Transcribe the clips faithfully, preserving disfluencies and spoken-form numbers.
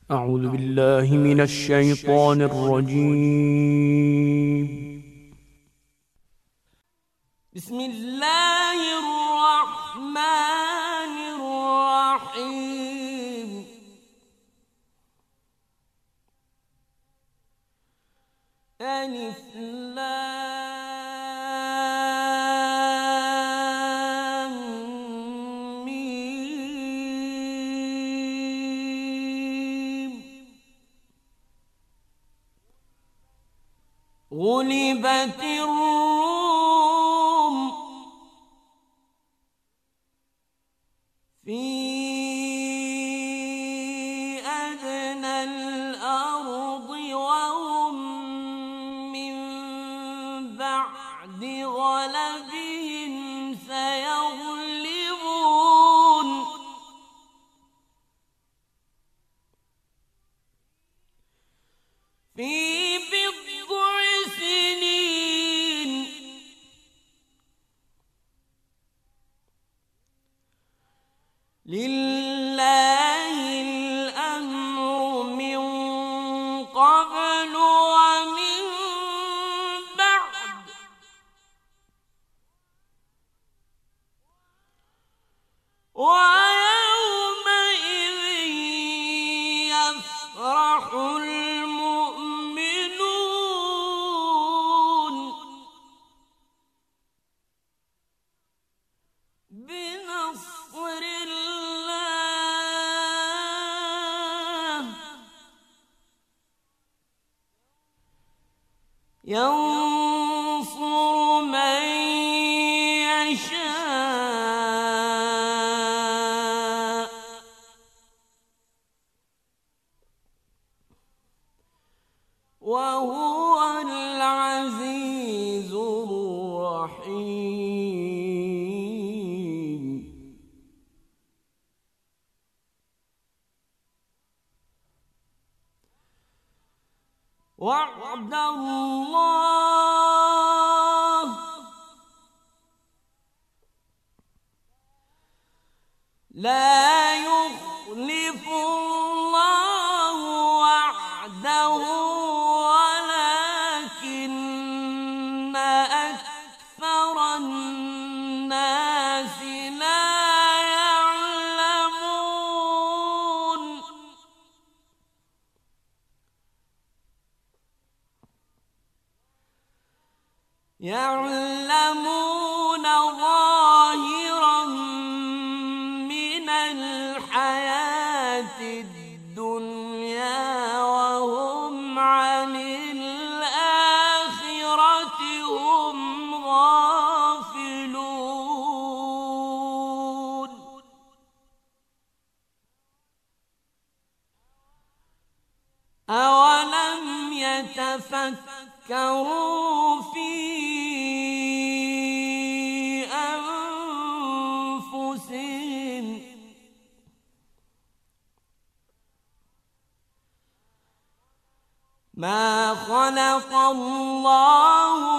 أعوذ بالله من الشيطان الرجيم. بسم الله الرحمن الرحيم. ألف لام ميم. غلبت الروم في أدنى الأرض وهم من بعد غلبهم سيغلبون في بضع سنين لله الأمر من قبل ومن بعد ويومئذ يفرح المؤمنون بنصر الله ينصر من يشاء وهو العزيز الرحيم. وعد الله لا يخلف الله وعده ولكن أكثر الناس لا يعلمون. يعلمون ظاهرا من الحياة الدنيا وهم عن الآخرة هم غافلون. أولم يتفكروا في أنفسهم ما خلق الله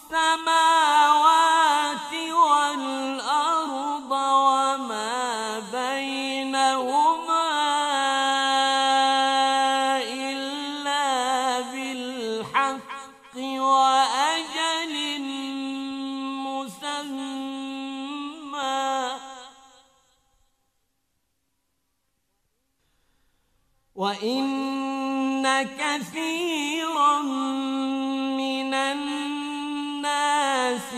السماوات والأرض وما بينهما إلا بالحق وأجل مسمى وإن كثيرا من الناس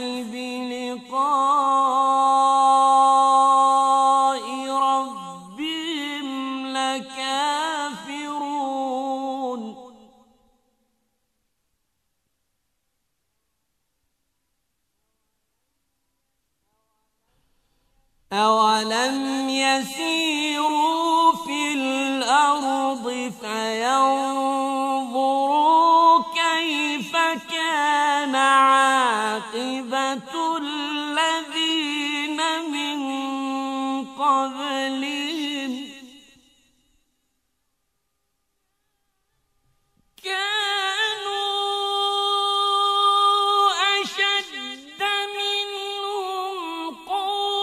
بلقاء ربهم لكافرون. أولم يسيروا في الأرض فينظروا كيف كان عاقبة الذين من قبلهم كانوا أشد منهم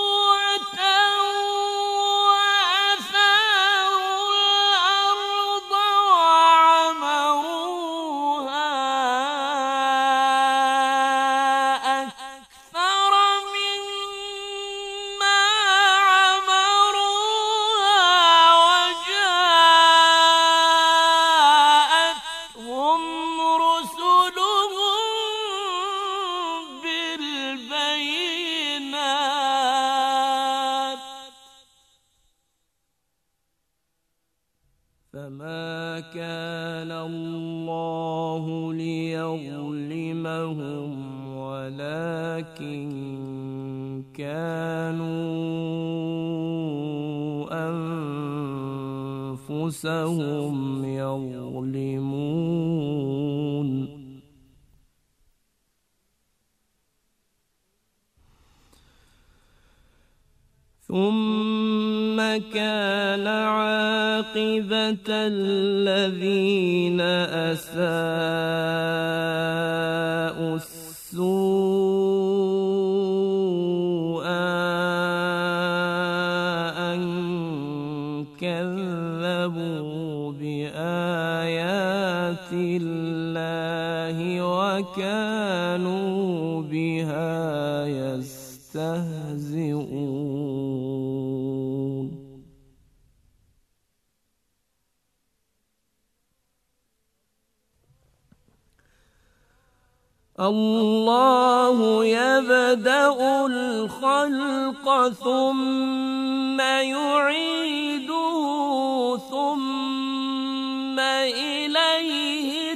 قوة وأثاروا الأرض فما كان الله ليظلمهم ولكن كانوا أنفسهم يظلمون ثم كان عاقبة الذين أساءوا السوء أن كذبوا بآيات الله وكانوا بها يستهزئون. الله يبدأ الخلق ثم يعيده ثم إليه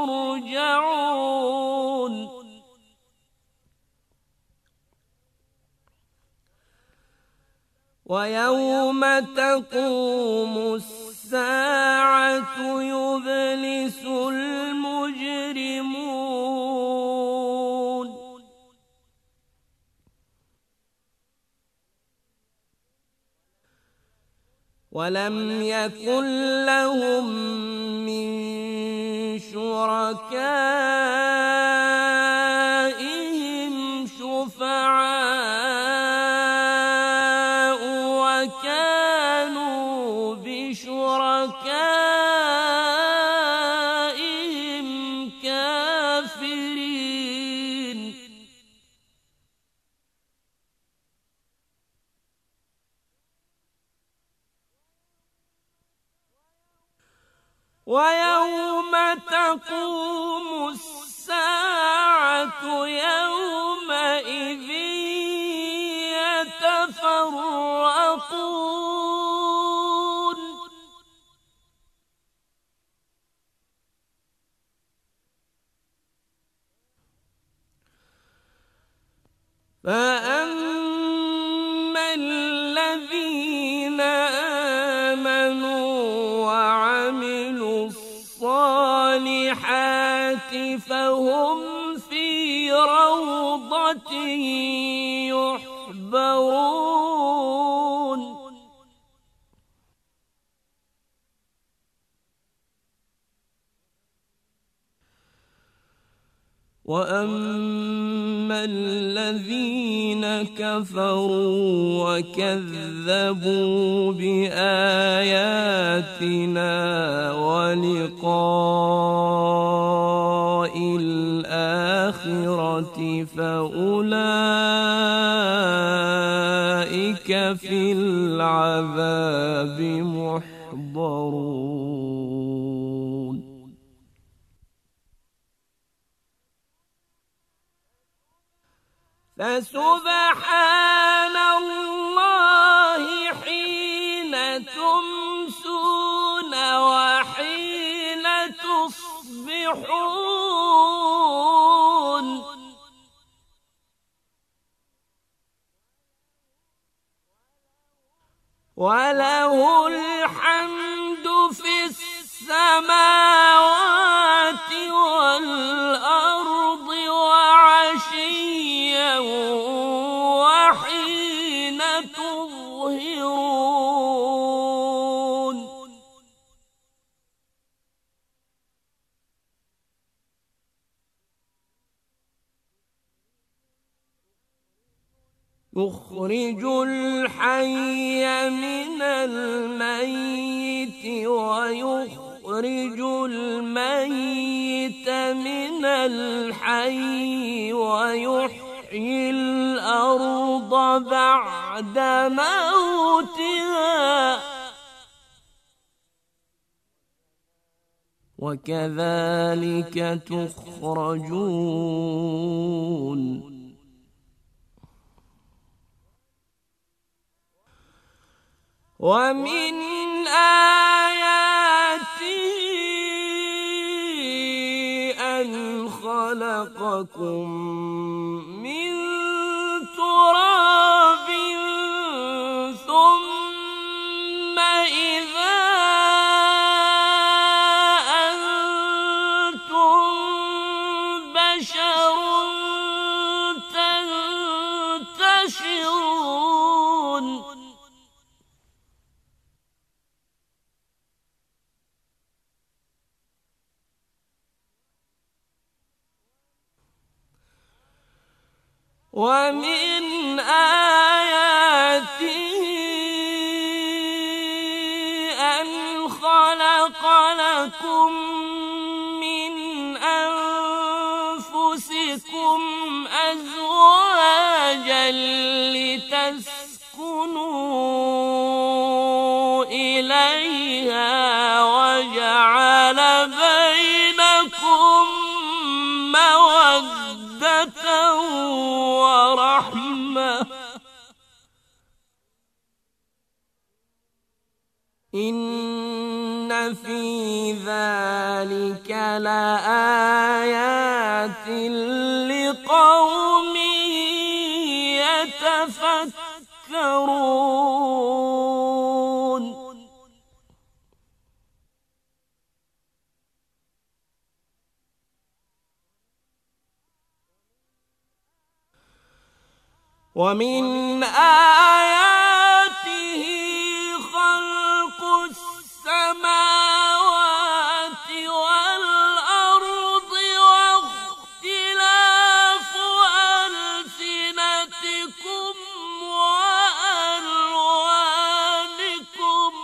ترجعون. ويوم تقوم الساعة يبلس المجرمون ولم يكن لهم من شركائهم شفعاء وكانوا بشركائهم كافرين. ويوم تقوم الساعة يومئذ يتفرقون فأما الذين آمنوا وعملوا الصالحات فهم في روضة يحبرون وأما الذين كفروا وكذبوا بآياتنا ولقاء الآخرة فأولئك في العذاب محضرون. فسبحان الله حين تمسون وحين تصبحون وله الحمد في السماوات والأرض وعشيا وحين تظهرون يخرج الحي من الميت ويخرج الميت من الحي ويحيي الأرض بعد موتها وكذلك تخرجون. ومن آياته خلقكم من تراب ثم إذا أنتم بشر تنتشرون ومن آياته أن خلق لكم من أنفسكم أزواجا لتسكنوا إليها وجعل بينكم مودة ورحمة إن في ذلك لآيات لقوم يتفكرون ومن آياته خلق السماوات والأرض واختلاف ألسنتكم وألوانكم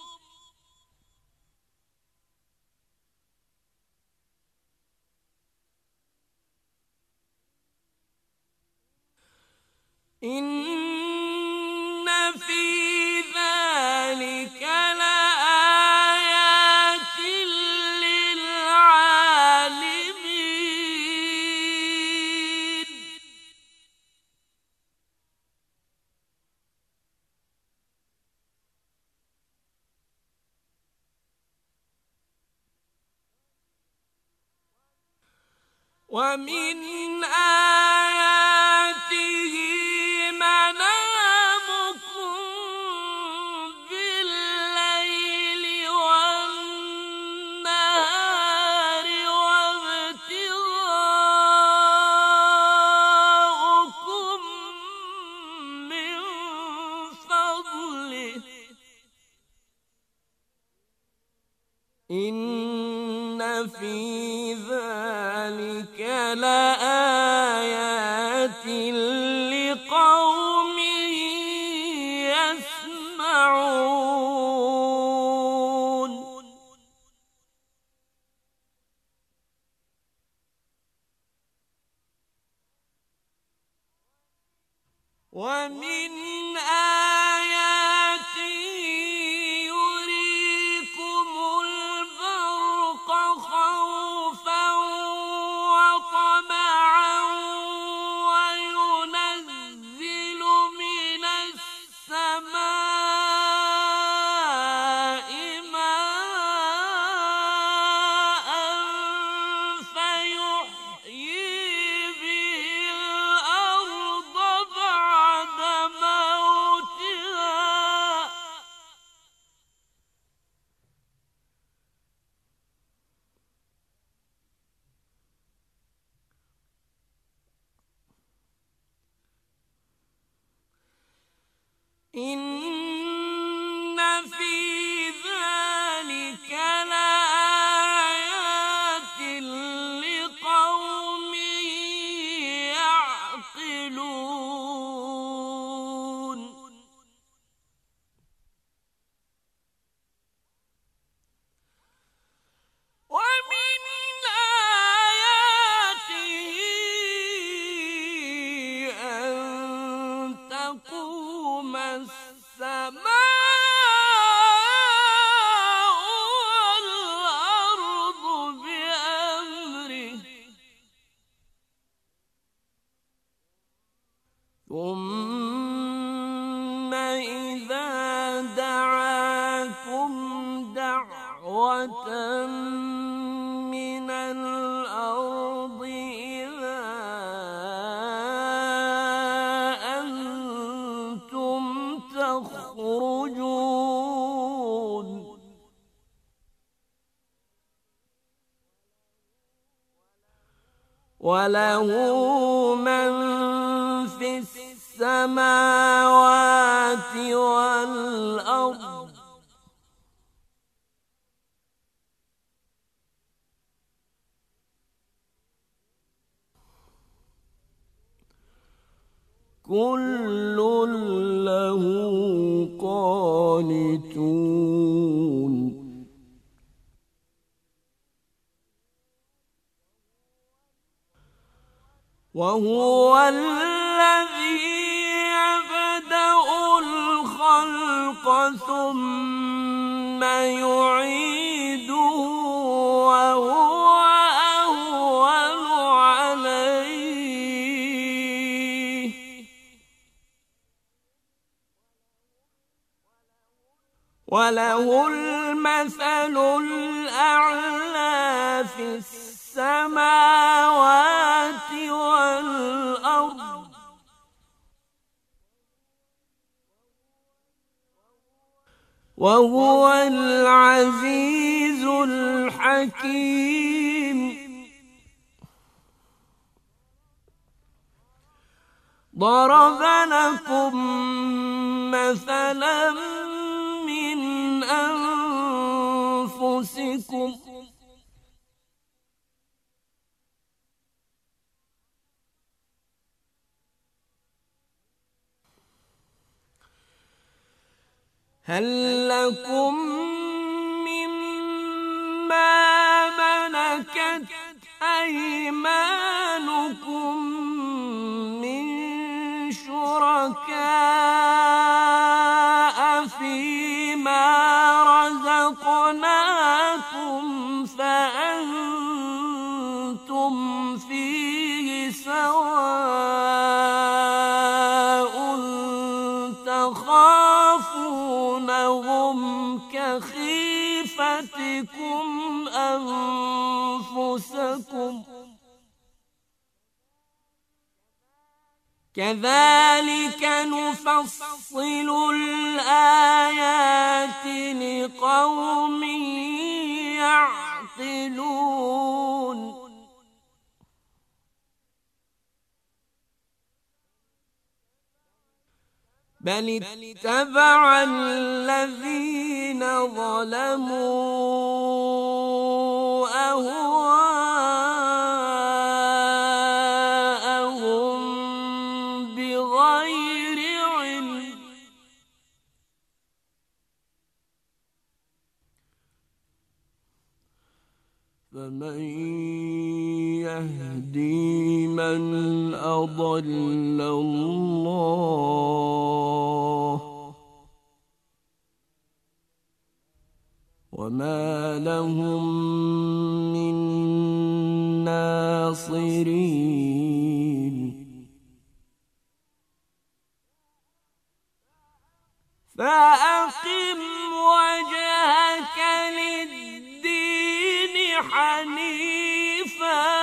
إن في ذلك لآيات للعالمين ومن آياته منامكم بالليل والنهار وابتغاؤكم من فضله إن في ذلك لآيات لقوم يسمعون ومن آياته يريكم البرق خوفا وطمعا وينزل من السماء ماء فيحيي به الأرض بعد موتها إن في ذلك لآيات لقوم يعقلون ومن آياته أن تقوم السماء والأرض بأمره ثم إذا دعاكم دعوة من الأرض إذا وله من في السماوات والأرض كل له قانتون وهو الذي يبدأ الخلق ثم يعيده وهو أهون عليه وله المثل الأعلى في السماوات والأرض وهو العزيز الحكيم ضرب لكم مثلا من أنفسكم هل لكم مما ملكت أيمانكم من شركاء فيما رزقناكم فأنتم فيه سواء تخافونهم كخيفتكم أنفسكم كذلك نفصل الآيات لقوم يعقلون بل اتبع الذين ظلموا أهواءهم بغير علم فمن يهدي من أضل الله وما لهم من ناصرين فأقم وجهك للدين حنيفا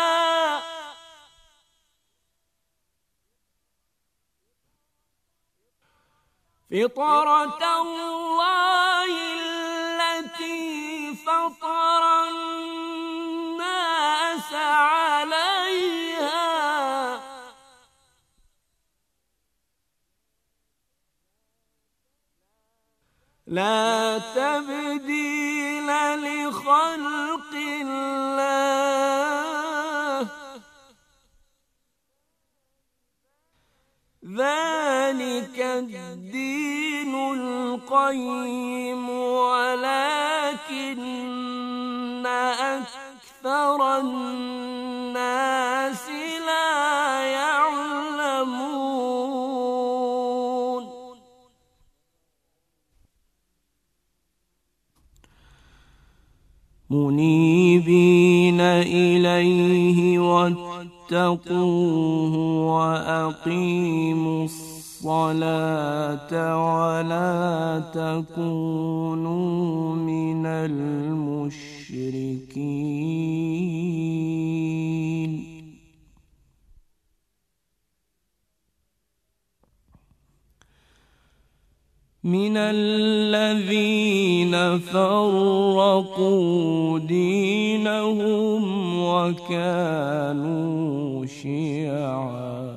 فطرة الله التي فطر الناس عليها لا تبديل لخلق الله ذلك الدين القيم ولكن أكثر الناس لا يعلمون منيبين إليه واتقوه وأقيموا الصلاة ولا تكونوا من المشركين من الذين فرقوا دينهم وكانوا شيعا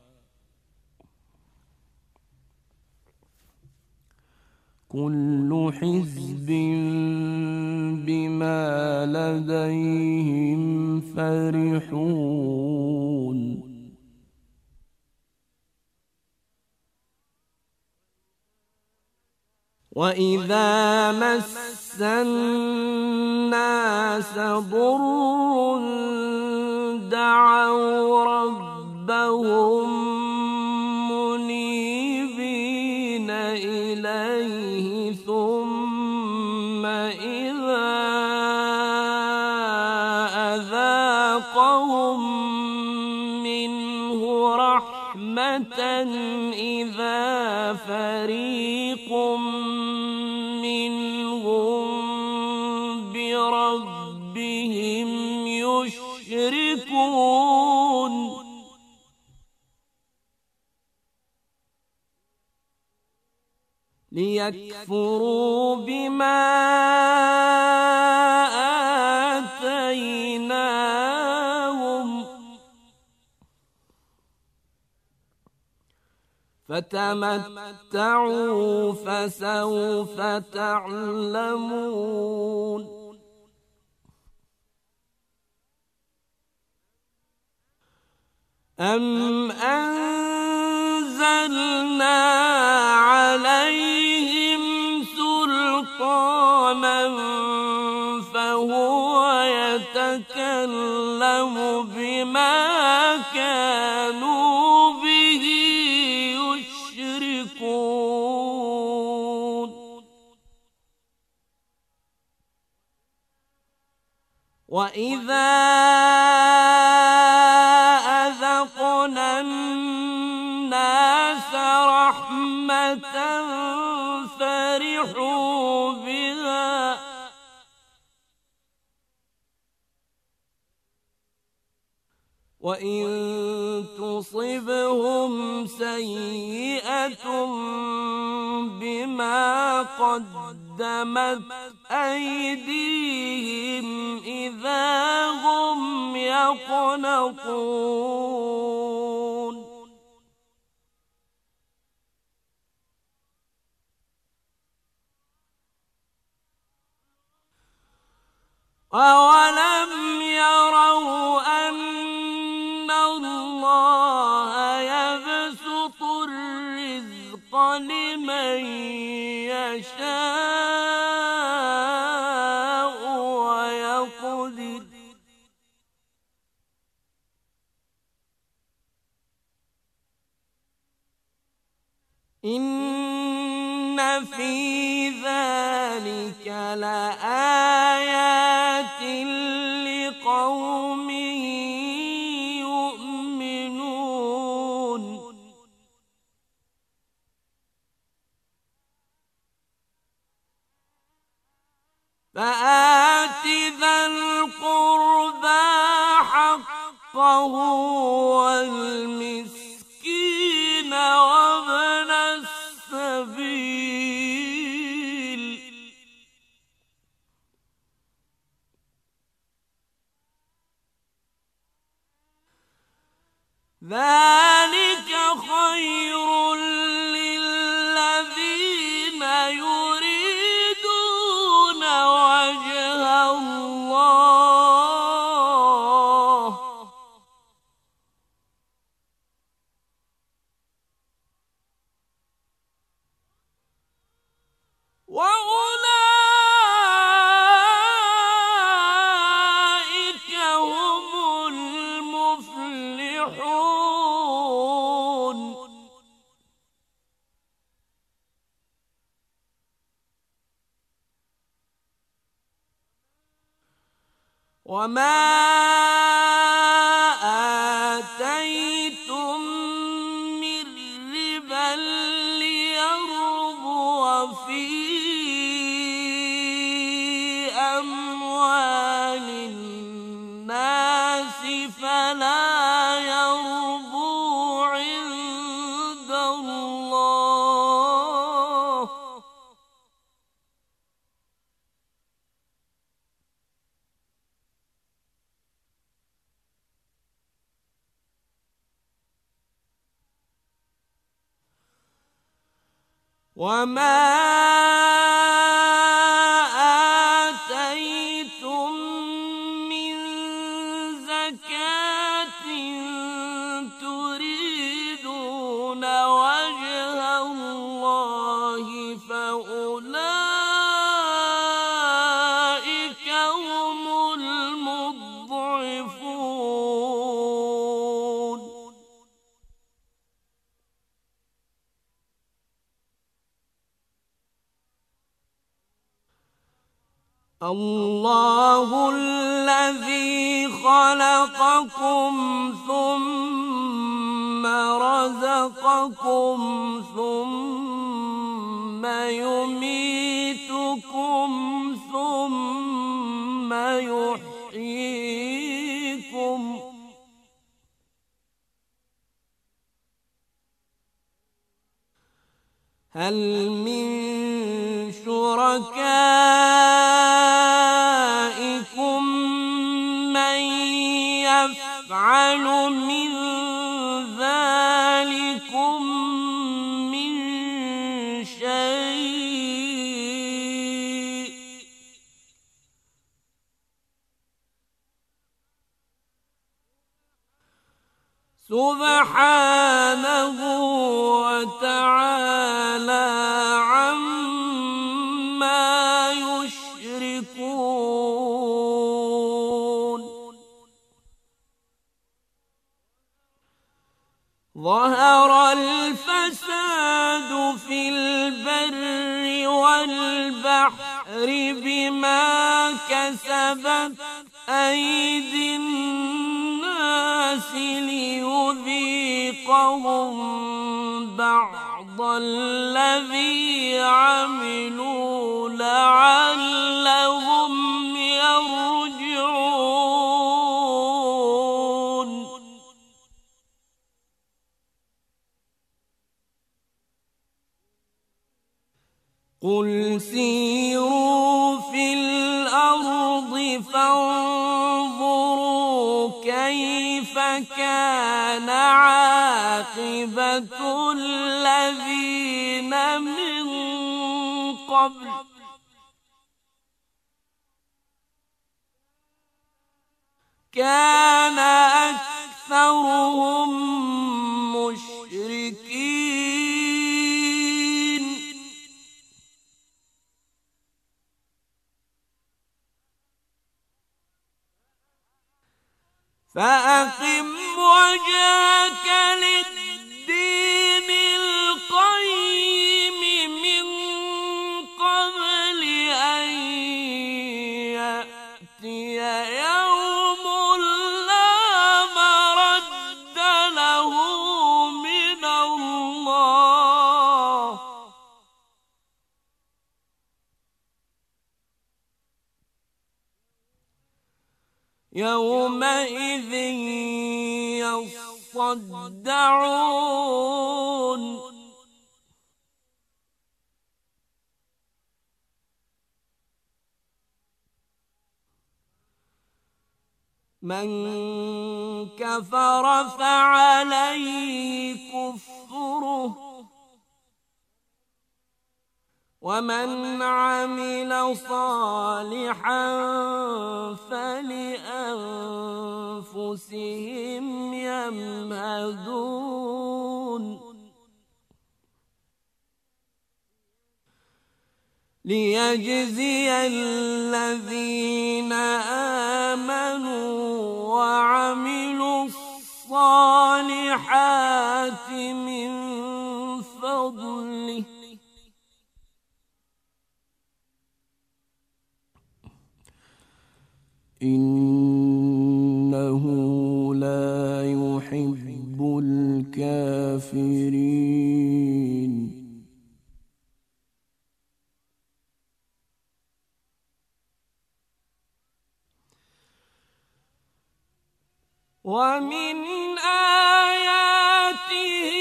كل حزب بما لديهم فرحون وإذا مس الناس ضر دعوا ربهم منيبين إليه ثم إذا أذاقهم منه رحمة إذا فريق بربهم يشركون ليكفروا بما آتيناهم فتمتعوا فسوف تعلمون أم أنزلنا عليهم سلطانا فهو يتكلم بما كانوا به يشركون وإذا أذقنا الناس رحمة فرحوا بها وإن تصبهم سيئة بما قدمت أيديهم إذا هم يقنطون أولم يروا أن الله يبسط الرزق لمن يشاء ويقدر إن في ذلك لآيات لقوم يؤمنون فآت ذا القربى حقه والمسكين وابن السبيل ذلك خير للذين يريدون وجه الله وأولئك هم المفلحون وما آتيتم من ربا ليربو في أموال الناس فلا يربو عند الله وما آتيتم من زكاة تريدون وجه الله فأولئك هم المضعفون. الله الذي خلقكم ثم رزقكم ثم يميتكم ثم يحييكم هل من شركائكم من يفعل من ذلكم من شيء سبحانه وتعالى عما يشركون. ظهر الفساد في البر والبحر بما كسبت أيدي الناس ليذيقهم بعض الذي عملوا لعلهم يرجعون. قل سيروا في الأرض فانظروا كيف كان عاقبة الذين من قبل كان أكثرهم مشركين فأقم وجهك للدين القيم من قبل أن يأتي يوم لا مرد له من الله يومئذ يصدعون. من كفر فعليه كفره ومن عمل صالحا فلأنفسهم يمهدون. ليجزي الذين آمنوا وعملوا الصالحات من فضله إنه لا يحب الكافرين. ومن آياته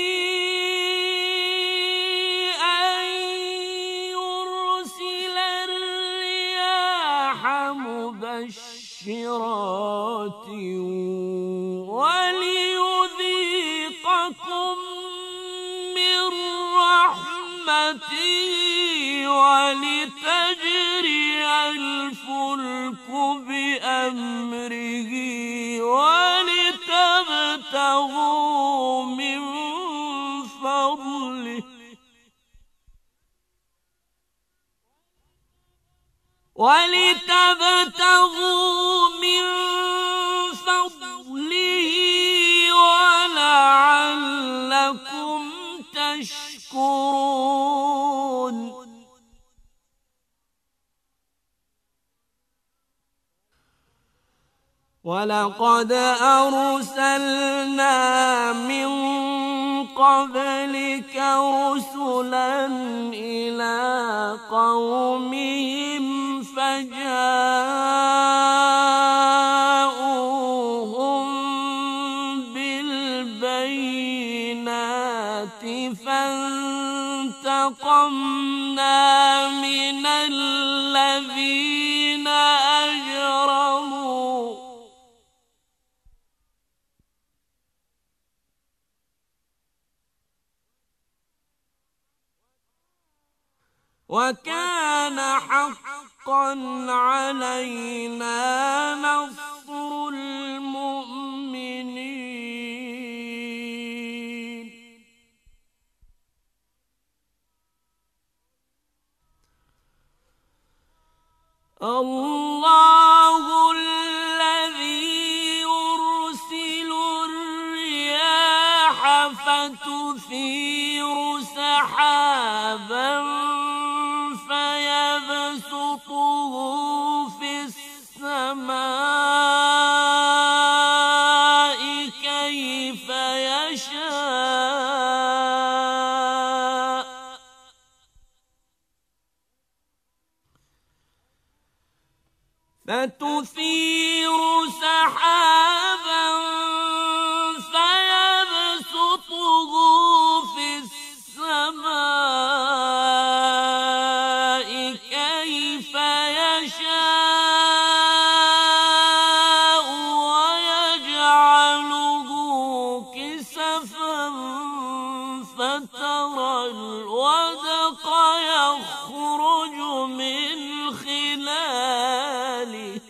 أن يرسل الرياح مبشرات وليذيقكم من رحمته ولتجري الفلك بأمره ولتبتغوا من فضله ولتبتغوا من فضله ولعلكم تشكرون ولقد أرسلنا من قبلك رسلا إلى قومهم فجاءوهم بالبينات فانتقمنا من الذين أجرموا وكان حقا علينا نصر المؤمنين الله الذي يرسل الرياح فتثير سحابا فيبسطه في السماء كيف يشاء فتثير سحابا فيبسطه في السماء كيف يشاء ويجعله كسفا فترى الودق يخرج من خلاله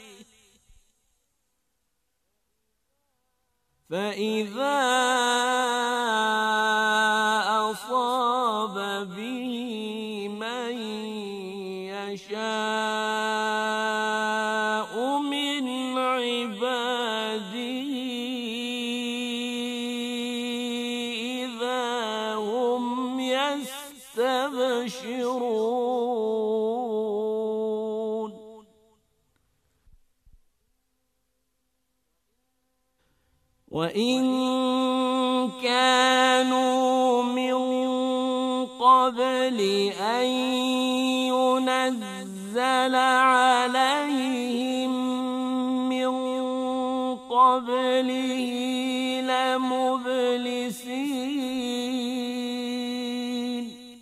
فإذا أصاب به من يشاء من عباده إذا هم يستبشرون وإن كانوا من قبل أن ينزل عليهم من قبله لمبلسين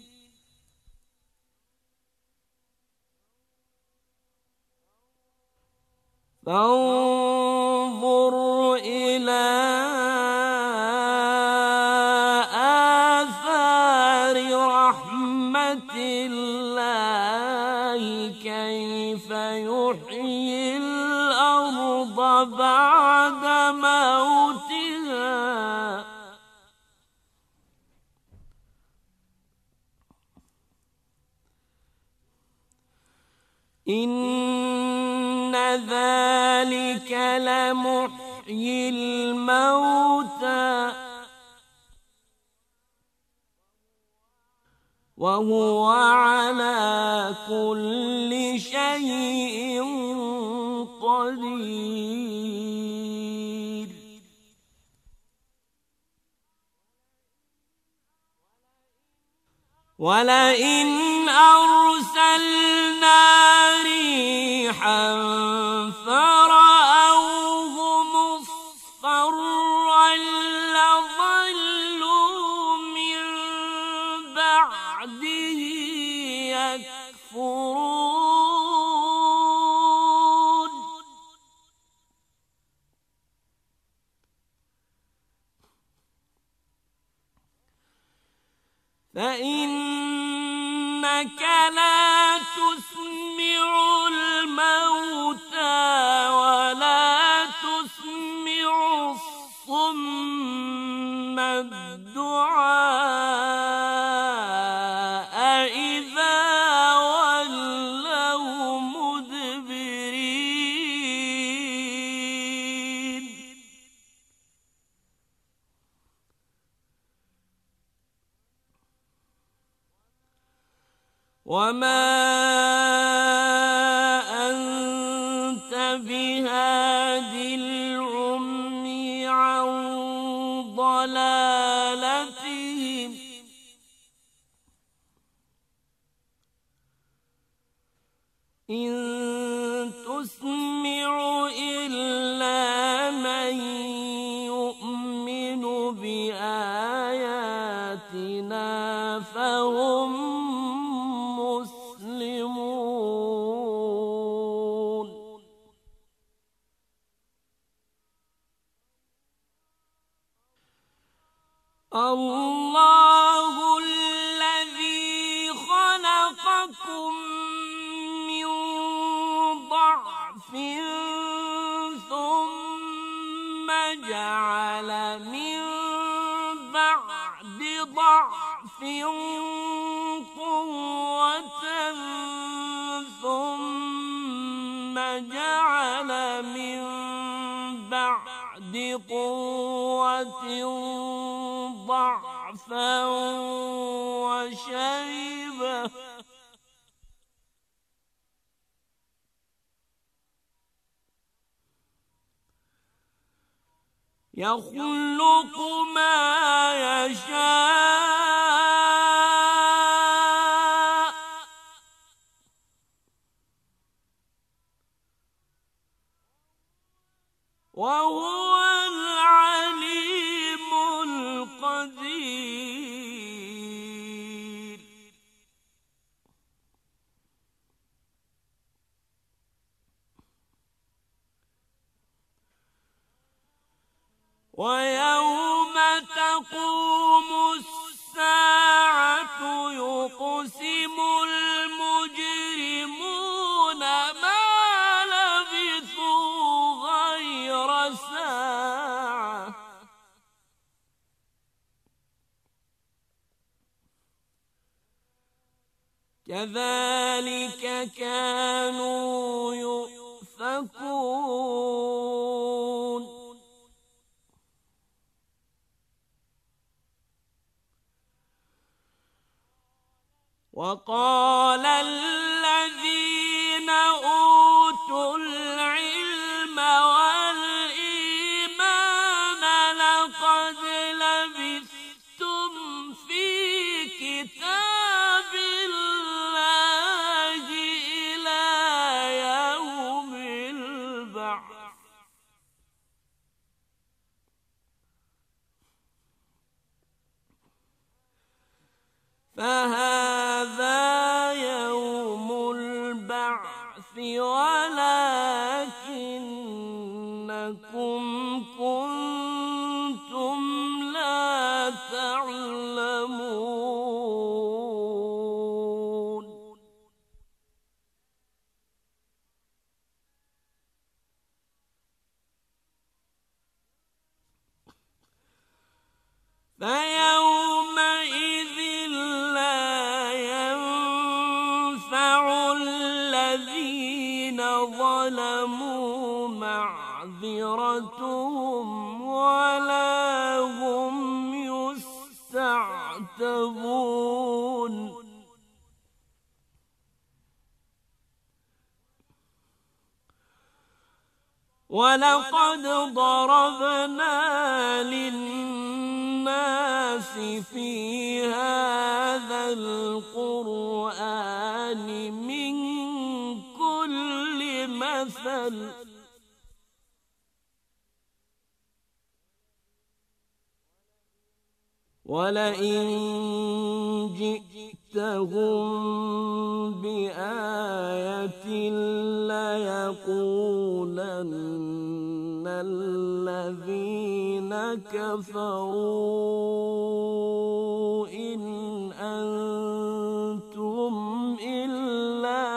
فانظر إلى آثار رحمة الله كيف يحيي الأرض بعد موتها إن ذلك لمحيي الموتى وهو على كل شيء قدير ولئن أرسلنا ريحا فرأوه مصفرا لظلوا من بعده يكفرون فإنك لا تسمع الموتى ولا تسمع الصم الدعاء إذا ولوا مدبرين وما أنت بهاد العمي عن ضلالتهم إن تسمع إلا من يؤمن بآياتنا فهم الله الذي خلقكم من ضعف ثم جعل من بعد ضعف قوة ثم جعل من بعد قوة ضعفا وشيبة يخلق ما يشاء وهو العليم القدير ويوم تقوم الساعة يقسم المجرمون ما لبثوا غير ساعة كذلك كانوا يؤفكون وقال الذين أوتوا العلم والإيمان لقد لبثتم في كتاب الله إلى يوم البعث فهذا يوم البعث ولكنكم كنتم لا تعلمون فيومئذ الذين ظلموا معذرتهم ولا هم يستعتبون ولقد ضربنا للناس في هذا القرآن من كل مثل ولئن جئتهم بآية ليقولن الذين كفروا إن أنتم إلا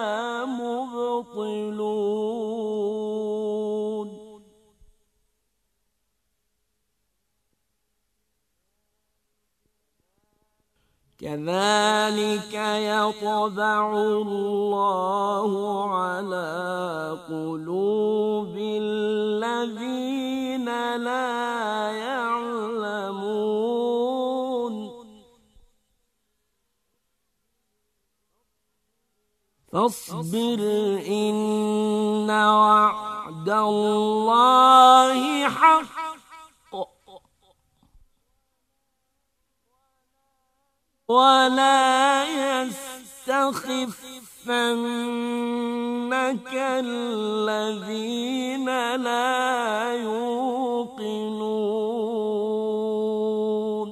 كذلك يطبع الله على قلوب الذين لا يعلمون فاصبر إن وعد الله حق ولا يستخفنك الذين لا يوقنون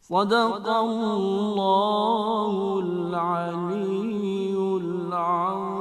صدق الله العلي العظيم.